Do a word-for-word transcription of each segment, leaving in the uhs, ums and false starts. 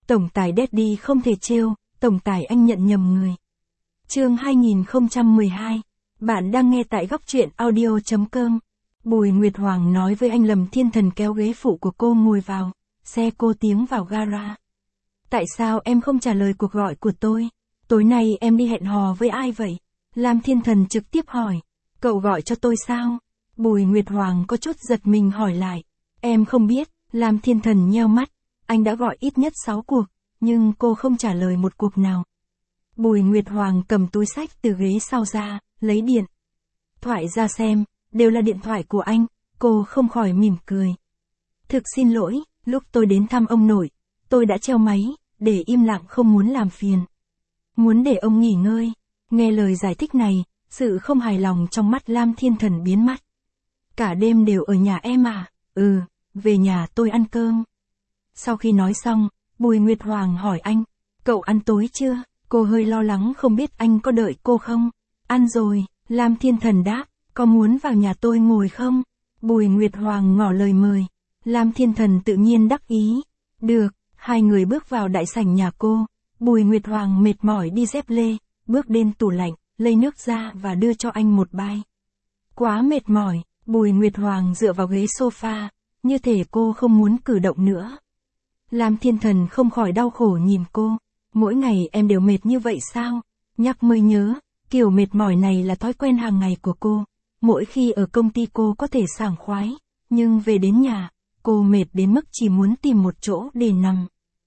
Tổng tài Daddy không thể trêu, tổng tài anh nhận nhầm người. Chương hai nghìn không trăm mười hai. Bạn đang nghe tại góc truyện audio chấm com. Bùi Nguyệt Hoàng nói với anh Lâm Thiên Thần kéo ghế phụ của cô ngồi vào, xe cô tiến vào gara. Tại sao em không trả lời cuộc gọi của tôi? Tối nay em đi hẹn hò với ai vậy? Lam Thiên Thần trực tiếp hỏi. Cậu gọi cho tôi sao? Bùi Nguyệt Hoàng có chút giật mình hỏi lại. Em không biết. Lam Thiên Thần nheo mắt. Anh đã gọi ít nhất sáu cuộc, nhưng cô không trả lời một cuộc nào. Bùi Nguyệt Hoàng cầm túi xách từ ghế sau ra, lấy điện thoại ra xem, đều là điện thoại của anh, cô không khỏi mỉm cười. Thực xin lỗi, lúc tôi đến thăm ông nội, tôi đã treo máy, để im lặng không muốn làm phiền. Muốn để ông nghỉ ngơi. Nghe lời giải thích này, sự không hài lòng trong mắt Lam Thiên Thần biến mất. Cả đêm đều ở nhà em à? Ừ, về nhà tôi ăn cơm. Sau khi nói xong, Bùi Nguyệt Hoàng hỏi anh, cậu ăn tối chưa? Cô hơi lo lắng không biết anh có đợi cô không? Ăn rồi, Lam Thiên Thần đáp, có muốn vào nhà tôi ngồi không? Bùi Nguyệt Hoàng ngỏ lời mời. Lam Thiên Thần tự nhiên đắc ý. Được, hai người bước vào đại sảnh nhà cô. Bùi Nguyệt Hoàng mệt mỏi đi dép lê, bước đến tủ lạnh, lấy nước ra và đưa cho anh một bai. Quá mệt mỏi, Bùi Nguyệt Hoàng dựa vào ghế sofa, như thể cô không muốn cử động nữa. Lam Thiên Thần không khỏi đau khổ nhìn cô. Mỗi ngày em đều mệt như vậy sao? Nhắc mới nhớ, kiểu mệt mỏi này là thói quen hàng ngày của cô. Mỗi khi ở công ty cô có thể sảng khoái, nhưng về đến nhà, cô mệt đến mức chỉ muốn tìm một chỗ để nằm.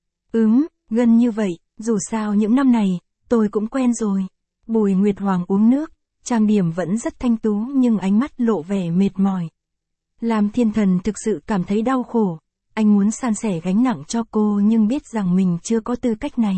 Ừm, gần như vậy, dù sao những năm này, tôi cũng quen rồi. Bùi Nguyệt Hoàng uống nước, trang điểm vẫn rất thanh tú nhưng ánh mắt lộ vẻ mệt mỏi. Lam Thiên Thần thực sự cảm thấy đau khổ. Anh muốn san sẻ gánh nặng cho cô nhưng biết rằng mình chưa có tư cách này.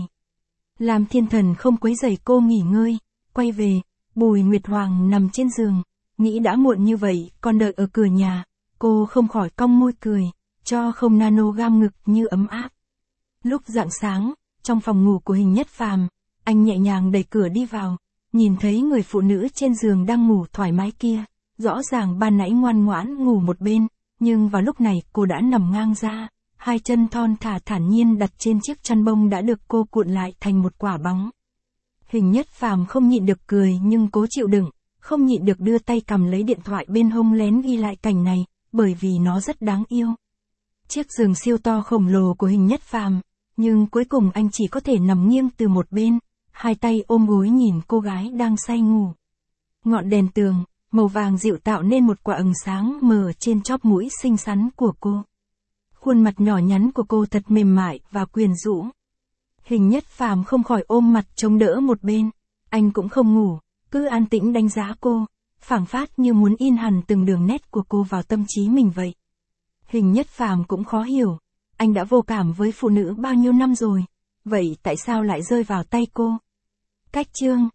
Lam Thiên Thần không quấy rầy cô nghỉ ngơi, quay về, Bùi Nguyệt Hoàng nằm trên giường, nghĩ đã muộn như vậy, còn đợi ở cửa nhà, cô không khỏi cong môi cười, cho không nano gam ngực như ấm áp. Lúc rạng sáng, trong phòng ngủ của Hình Nhất Phàm, anh nhẹ nhàng đẩy cửa đi vào, nhìn thấy người phụ nữ trên giường đang ngủ thoải mái kia, rõ ràng ban nãy ngoan ngoãn ngủ một bên. Nhưng vào lúc này cô đã nằm ngang ra, hai chân thon thả thản nhiên đặt trên chiếc chăn bông đã được cô cuộn lại thành một quả bóng. Hình Nhất Phàm không nhịn được cười nhưng cố chịu đựng, không nhịn được đưa tay cầm lấy điện thoại bên hông lén ghi lại cảnh này, bởi vì nó rất đáng yêu. Chiếc giường siêu to khổng lồ của Hình Nhất Phàm, nhưng cuối cùng anh chỉ có thể nằm nghiêng từ một bên, hai tay ôm gối nhìn cô gái đang say ngủ. Ngọn đèn tường màu vàng dịu tạo nên một quả ửng sáng mờ trên chóp mũi xinh xắn của cô. Khuôn mặt nhỏ nhắn của cô thật mềm mại và quyến rũ. Hình Nhất Phàm không khỏi ôm mặt chống đỡ một bên. Anh cũng không ngủ, cứ an tĩnh đánh giá cô, phảng phất như muốn in hẳn từng đường nét của cô vào tâm trí mình vậy. Hình Nhất Phàm cũng khó hiểu, anh đã vô cảm với phụ nữ bao nhiêu năm rồi, vậy tại sao lại rơi vào tay cô? Cách chương